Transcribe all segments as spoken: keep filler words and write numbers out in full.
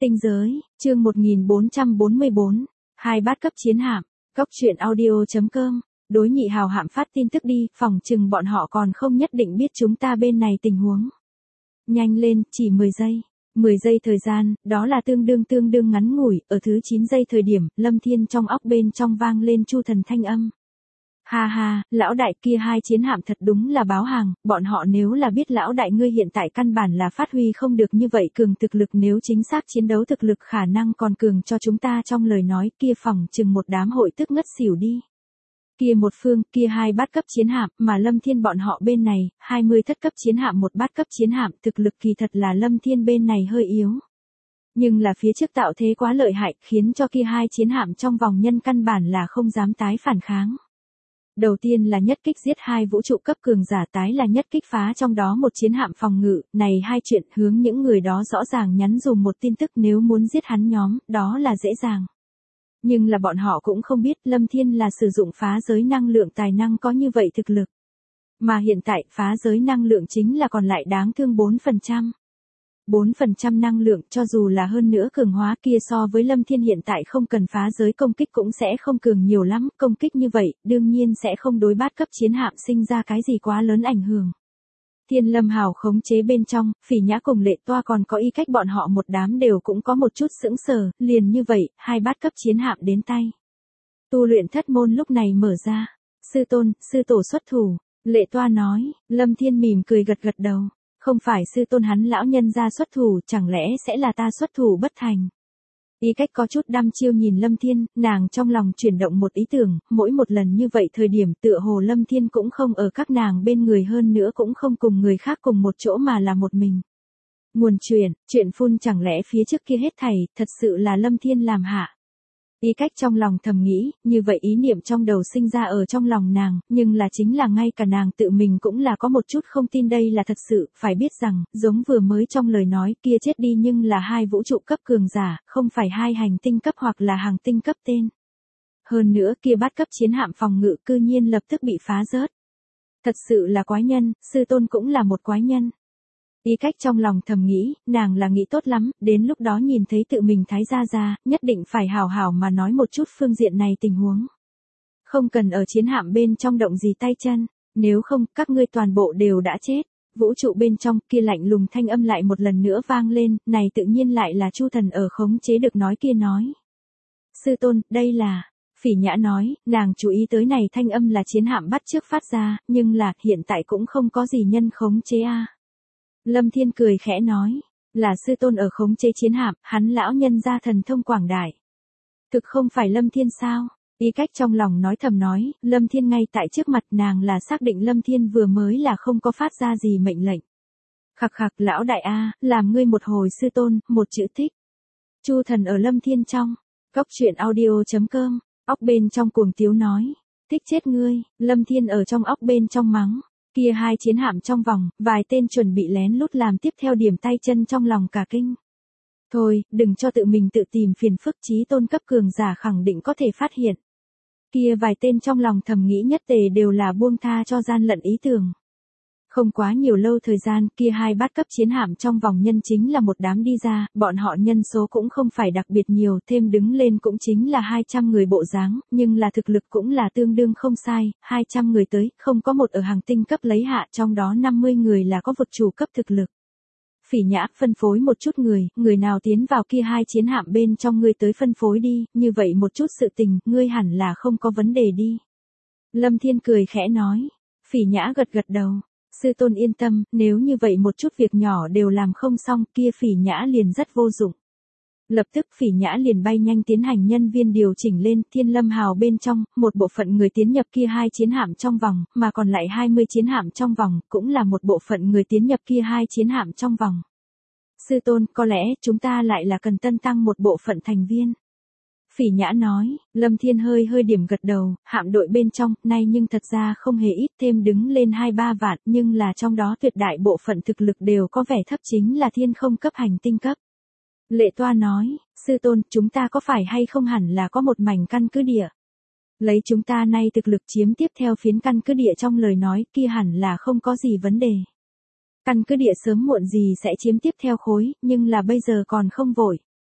Tinh giới, chương một nghìn bốn trăm bốn mươi bốn, hai bát cấp chiến hạm, Cốc truyện audio.com, đối nhị hào hạm phát tin tức đi, phòng chừng bọn họ còn không nhất định biết chúng ta bên này tình huống. Nhanh lên, chỉ mười giây. mười giây thời gian, đó là tương đương tương đương ngắn ngủi, ở thứ chín giây thời điểm, Lâm Thiên trong óc bên trong vang lên Chu Thần thanh âm. Ha ha, lão đại kia hai chiến hạm thật đúng là báo hàng, bọn họ nếu là biết lão đại ngươi hiện tại căn bản là phát huy không được như vậy cường thực lực, nếu chính xác chiến đấu thực lực khả năng còn cường cho chúng ta trong lời nói kia phòng chừng một đám hội tức ngất xỉu đi. Kia một phương, kia hai bát cấp chiến hạm, mà Lâm Thiên bọn họ bên này, hai mươi thất cấp chiến hạm một bát cấp chiến hạm, thực lực kỳ thật là Lâm Thiên bên này hơi yếu. Nhưng là phía trước tạo thế quá lợi hại, khiến cho kia hai chiến hạm trong vòng nhân căn bản là không dám tái phản kháng. Đầu tiên là nhất kích giết hai vũ trụ cấp cường giả, tái là nhất kích phá trong đó một chiến hạm phòng ngự, này hai chuyện hướng những người đó rõ ràng nhắn dùm một tin tức, nếu muốn giết hắn nhóm, đó là dễ dàng. Nhưng là bọn họ cũng không biết Lâm Thiên là sử dụng phá giới năng lượng tài năng có như vậy thực lực. Mà hiện tại phá giới năng lượng chính là còn lại đáng thương bốn phần trăm. bốn phần trăm năng lượng cho dù là hơn nữa cường hóa kia so với Lâm Thiên hiện tại không cần phá giới công kích cũng sẽ không cường nhiều lắm, công kích như vậy đương nhiên sẽ không đối bát cấp chiến hạm sinh ra cái gì quá lớn ảnh hưởng. Thiên Lâm Hào khống chế bên trong, Phỉ Nhã cùng Lệ Toa còn có Y Cách bọn họ một đám đều cũng có một chút sững sờ, liền như vậy, hai bát cấp chiến hạm đến tay. Tu luyện thất môn lúc này mở ra. Sư tôn, sư tổ xuất thủ. Lệ Toa nói, Lâm Thiên mỉm cười gật gật đầu. Không phải sư tôn hắn lão nhân ra xuất thủ, chẳng lẽ sẽ là ta xuất thủ bất thành. Y Cách có chút đăm chiêu nhìn Lâm Thiên, nàng trong lòng chuyển động một ý tưởng, mỗi một lần như vậy thời điểm tựa hồ Lâm Thiên cũng không ở các nàng bên người, hơn nữa cũng không cùng người khác cùng một chỗ mà là một mình. Nguồn truyền, chuyện phun chẳng lẽ phía trước kia hết thảy, thật sự là Lâm Thiên làm hạ. Y Cách trong lòng thầm nghĩ, như vậy ý niệm trong đầu sinh ra ở trong lòng nàng, nhưng là chính là ngay cả nàng tự mình cũng là có một chút không tin đây là thật sự, phải biết rằng, giống vừa mới trong lời nói kia chết đi nhưng là hai vũ trụ cấp cường giả, không phải hai hành tinh cấp hoặc là hàng tinh cấp tên. Hơn nữa kia bát cấp chiến hạm phòng ngự cư nhiên lập tức bị phá rớt. Thật sự là quái nhân, sư tôn cũng là một quái nhân. Y Cách trong lòng thầm nghĩ, nàng là nghĩ tốt lắm, đến lúc đó nhìn thấy tự mình thái gia gia, nhất định phải hào hào mà nói một chút phương diện này tình huống. Không cần ở chiến hạm bên trong động gì tay chân, nếu không, các ngươi toàn bộ đều đã chết. Vũ trụ bên trong kia lạnh lùng thanh âm lại một lần nữa vang lên, này tự nhiên lại là Chu Thần ở khống chế được nói kia nói. Sư tôn, đây là... Phỉ Nhã nói, nàng chú ý tới này thanh âm là chiến hạm bắt trước phát ra, nhưng là, hiện tại cũng không có gì nhân khống chế a. À. Lâm Thiên cười khẽ nói, là sư tôn ở khống chế chiến hạm, hắn lão nhân gia thần thông quảng đại. Thực không phải Lâm Thiên sao? Y Cách trong lòng nói thầm nói, Lâm Thiên ngay tại trước mặt nàng là xác định Lâm Thiên vừa mới là không có phát ra gì mệnh lệnh. Khặc khặc lão đại a, làm ngươi một hồi sư tôn, một chữ thích. Chu Thần ở Lâm Thiên trong, Cốc truyện audio.com, óc bên trong cuồng tiếu nói, thích chết ngươi, Lâm Thiên ở trong óc bên trong mắng. Kia hai chiến hạm trong vòng, vài tên chuẩn bị lén lút làm tiếp theo điểm tay chân trong lòng cả kinh. Thôi, đừng cho tự mình tự tìm phiền phức, chí tôn cấp cường giả khẳng định có thể phát hiện. Kia vài tên trong lòng thầm nghĩ nhất tề đều là buông tha cho gian lận ý tưởng. Không quá nhiều lâu thời gian, kia hai bát cấp chiến hạm trong vòng nhân chính là một đám đi ra, bọn họ nhân số cũng không phải đặc biệt nhiều, thêm đứng lên cũng chính là hai trăm người bộ dáng, nhưng là thực lực cũng là tương đương không sai, hai trăm người tới, không có một ở hàng tinh cấp lấy hạ, trong đó năm mươi người là có vực chủ cấp thực lực. Phỉ Nhã phân phối một chút người, người nào tiến vào kia hai chiến hạm bên trong ngươi tới phân phối đi, như vậy một chút sự tình, ngươi hẳn là không có vấn đề đi. Lâm Thiên cười khẽ nói, Phỉ Nhã gật gật đầu. Sư tôn yên tâm, nếu như vậy một chút việc nhỏ đều làm không xong, kia Phỉ Nhã liền rất vô dụng. Lập tức Phỉ Nhã liền bay nhanh tiến hành nhân viên điều chỉnh lên, Thiên Lâm Hào bên trong, một bộ phận người tiến nhập kia hai chiến hạm trong vòng, mà còn lại hai mươi chiến hạm trong vòng, cũng là một bộ phận người tiến nhập kia hai chiến hạm trong vòng. Sư tôn, có lẽ, chúng ta lại là cần tân tăng một bộ phận thành viên. Phỉ Nhã nói, Lâm Thiên hơi hơi điểm gật đầu, hạm đội bên trong, nay nhưng thật ra không hề ít, thêm đứng lên hai ba vạn, nhưng là trong đó tuyệt đại bộ phận thực lực đều có vẻ thấp, chính là thiên không cấp hành tinh cấp. Lệ Toa nói, sư tôn, chúng ta có phải hay không hẳn là có một mảnh căn cứ địa. Lấy chúng ta nay thực lực chiếm tiếp theo phiến căn cứ địa trong lời nói kia hẳn là không có gì vấn đề. Căn cứ địa sớm muộn gì sẽ chiếm tiếp theo khối, nhưng là bây giờ còn không vội.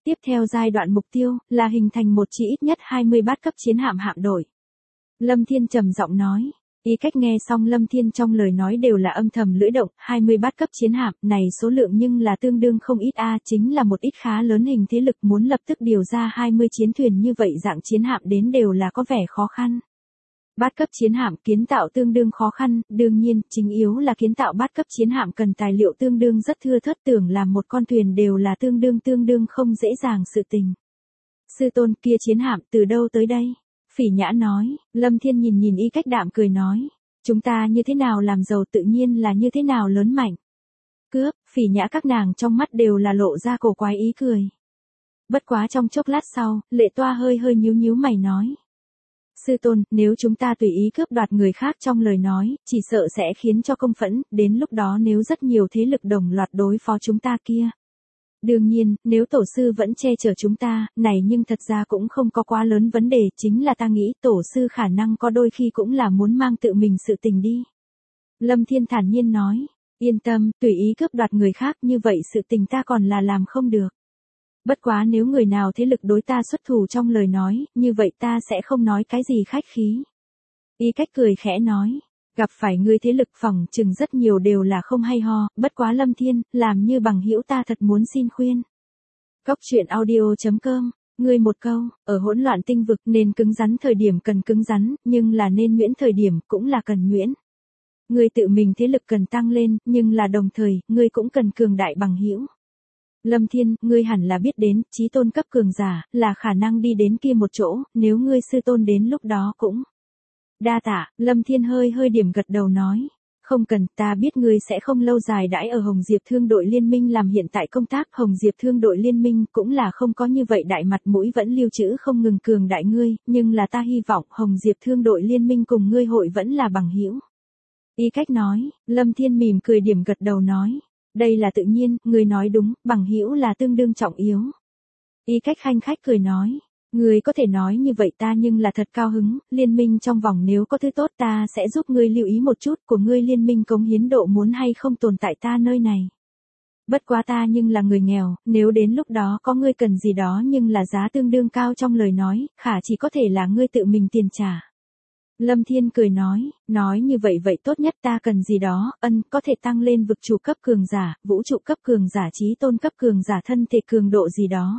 Tiếp theo giai đoạn mục tiêu là hình thành một chi ít nhất hai mươi bát cấp chiến hạm hạm đội. Lâm Thiên trầm giọng nói. Y Cách nghe xong Lâm Thiên trong lời nói đều là âm thầm lưỡi động, hai mươi bát cấp chiến hạm này số lượng nhưng là tương đương không ít a, chính là một ít khá lớn hình thế lực muốn lập tức điều ra hai mươi chiến thuyền như vậy dạng chiến hạm đến đều là có vẻ khó khăn. Bát cấp chiến hạm kiến tạo tương đương khó khăn, đương nhiên, chính yếu là kiến tạo bát cấp chiến hạm cần tài liệu tương đương rất thưa thớt, tưởng làm một con thuyền đều là tương đương tương đương không dễ dàng sự tình. Sư tôn, kia chiến hạm từ đâu tới đây? Phỉ Nhã nói. Lâm Thiên nhìn nhìn Y Cách đạm cười nói. Chúng ta như thế nào làm giàu tự nhiên là như thế nào lớn mạnh. Cướp, Phỉ Nhã các nàng trong mắt đều là lộ ra cổ quái ý cười. Bất quá trong chốc lát sau, Lệ Toa hơi hơi nhíu nhíu mày nói. Sư tôn, nếu chúng ta tùy ý cướp đoạt người khác trong lời nói, chỉ sợ sẽ khiến cho công phẫn, đến lúc đó nếu rất nhiều thế lực đồng loạt đối phó chúng ta kia. Đương nhiên, nếu tổ sư vẫn che chở chúng ta, này nhưng thật ra cũng không có quá lớn vấn đề, chính là ta nghĩ tổ sư khả năng có đôi khi cũng là muốn mang tự mình sự tình đi. Lâm Thiên thản nhiên nói, yên tâm, tùy ý cướp đoạt người khác như vậy sự tình ta còn là làm không được. Bất quá nếu người nào thế lực đối ta xuất thủ trong lời nói, như vậy ta sẽ không nói cái gì khách khí. Y Cách cười khẽ nói. Gặp phải người thế lực phỏng chừng rất nhiều đều là không hay ho, bất quá Lâm Thiên, làm như bằng hữu ta thật muốn xin khuyên. Cốc truyện audio chấm com, ngươi một câu, ở hỗn loạn tinh vực nên cứng rắn thời điểm cần cứng rắn, nhưng là nên nhuyễn thời điểm cũng là cần nhuyễn. Ngươi tự mình thế lực cần tăng lên, nhưng là đồng thời, ngươi cũng cần cường đại bằng hữu. Lâm Thiên, ngươi hẳn là biết đến, chí tôn cấp cường giả, là khả năng đi đến kia một chỗ, nếu ngươi sư tôn đến lúc đó cũng. Đa tạ, Lâm Thiên hơi hơi điểm gật đầu nói. Không cần, ta biết ngươi sẽ không lâu dài đãi ở Hồng Diệp Thương đội liên minh làm hiện tại công tác. Hồng Diệp Thương đội liên minh cũng là không có như vậy đại mặt mũi vẫn lưu trữ không ngừng cường đại ngươi, nhưng là ta hy vọng Hồng Diệp Thương đội liên minh cùng ngươi hội vẫn là bằng hữu. Y Cách nói, Lâm Thiên mỉm cười điểm gật đầu nói. Đây là tự nhiên, ngươi nói đúng, bằng hữu là tương đương trọng yếu. Y Cách khanh khách cười nói. Ngươi có thể nói như vậy ta nhưng là thật cao hứng, liên minh trong vòng nếu có thứ tốt ta sẽ giúp ngươi lưu ý một chút của ngươi liên minh cống hiến độ muốn hay không tồn tại ta nơi này. Bất quá ta nhưng là người nghèo, nếu đến lúc đó có ngươi cần gì đó nhưng là giá tương đương cao trong lời nói, khả chỉ có thể là ngươi tự mình tiền trả. Lâm Thiên cười nói, nói như vậy vậy tốt nhất ta cần gì đó, ân, có thể tăng lên vực chủ cấp cường giả, vũ trụ cấp cường giả chí tôn cấp cường giả thân thể cường độ gì đó.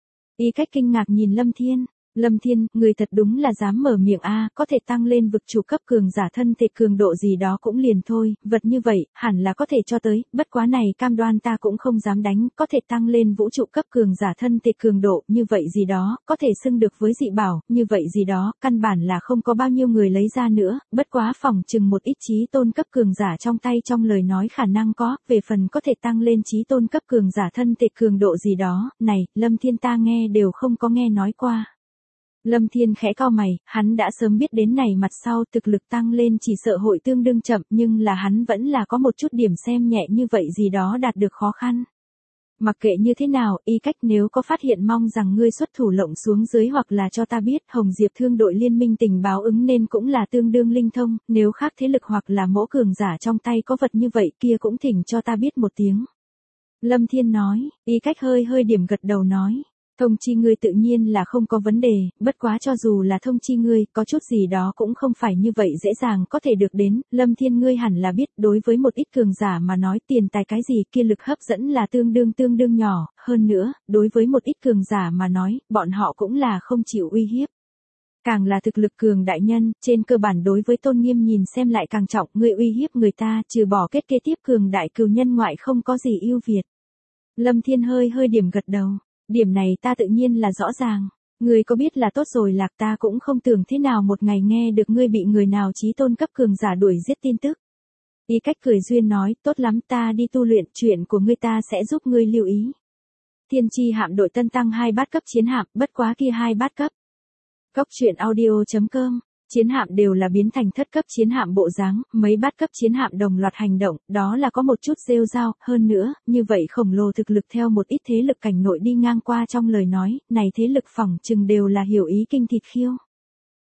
Y Cách kinh ngạc nhìn Lâm Thiên. Lâm Thiên, người thật đúng là dám mở miệng a, có thể tăng lên vực chủ cấp cường giả thân thể cường độ gì đó cũng liền thôi, vật như vậy, hẳn là có thể cho tới, bất quá này cam đoan ta cũng không dám đánh, có thể tăng lên vũ trụ cấp cường giả thân thể cường độ, như vậy gì đó, có thể xưng được với dị bảo, như vậy gì đó, căn bản là không có bao nhiêu người lấy ra nữa, bất quá phòng chừng một ít chí tôn cấp cường giả trong tay trong lời nói khả năng có, về phần có thể tăng lên chí tôn cấp cường giả thân thể cường độ gì đó, này, Lâm Thiên ta nghe đều không có nghe nói qua. Lâm Thiên khẽ cau mày, hắn đã sớm biết đến này mặt sau thực lực tăng lên chỉ sợ hội tương đương chậm nhưng là hắn vẫn là có một chút điểm xem nhẹ như vậy gì đó đạt được khó khăn. Mặc kệ như thế nào, Y Cách nếu có phát hiện mong rằng ngươi xuất thủ lộng xuống dưới hoặc là cho ta biết Hồng Diệp Thương đội liên minh tình báo ứng nên cũng là tương đương linh thông, nếu khác thế lực hoặc là mỗ cường giả trong tay có vật như vậy kia cũng thỉnh cho ta biết một tiếng. Lâm Thiên nói, Y Cách hơi hơi điểm gật đầu nói. Thông chi ngươi tự nhiên là không có vấn đề, bất quá cho dù là thông chi ngươi, có chút gì đó cũng không phải như vậy dễ dàng có thể được đến, Lâm Thiên ngươi hẳn là biết, đối với một ít cường giả mà nói tiền tài cái gì kia lực hấp dẫn là tương đương tương đương nhỏ, hơn nữa, đối với một ít cường giả mà nói, bọn họ cũng là không chịu uy hiếp. Càng là thực lực cường đại nhân, trên cơ bản đối với tôn nghiêm nhìn xem lại càng trọng, ngươi uy hiếp người ta, trừ bỏ kết kế tiếp cường đại cừu nhân ngoại không có gì ưu việt. Lâm Thiên hơi hơi điểm gật đầu. Điểm này ta tự nhiên là rõ ràng. Ngươi có biết là tốt rồi lạc ta cũng không tưởng thế nào một ngày nghe được ngươi bị người nào chí tôn cấp cường giả đuổi giết tin tức. Y Cách cười duyên nói, tốt lắm ta đi tu luyện, chuyện của ngươi ta sẽ giúp ngươi lưu ý. Thiên chi hạm đội tân tăng hai bát cấp chiến hạm, bất quá kia hai bát cấp. Cốc truyện audio chấm com, chiến hạm đều là biến thành thất cấp chiến hạm bộ dáng, mấy bát cấp chiến hạm đồng loạt hành động, đó là có một chút rêu rao, hơn nữa, như vậy khổng lồ thực lực theo một ít thế lực cảnh nội đi ngang qua trong lời nói, này thế lực phỏng chừng đều là hiểu ý kinh thịt khiêu.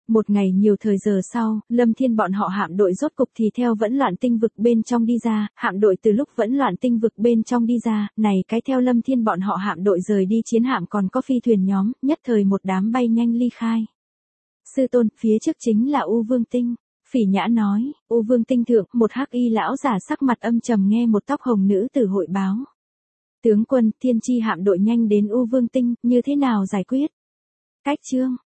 Một ngày nhiều thời giờ sau, Lâm Thiên bọn họ hạm đội rốt cục thì theo vẫn loạn tinh vực bên trong đi ra, hạm đội từ lúc vẫn loạn tinh vực bên trong đi ra, này cái theo Lâm Thiên bọn họ hạm đội rời đi chiến hạm còn có phi thuyền nhóm, nhất thời một đám bay nhanh ly khai. Sư tôn, phía trước chính là U Vương Tinh. Phỉ Nhã nói, U Vương Tinh thượng, một hắc y lão giả sắc mặt âm trầm nghe một tóc hồng nữ tử hội báo. Tướng quân, thiên chi hạm đội nhanh đến U Vương Tinh, như thế nào giải quyết? Cách chương.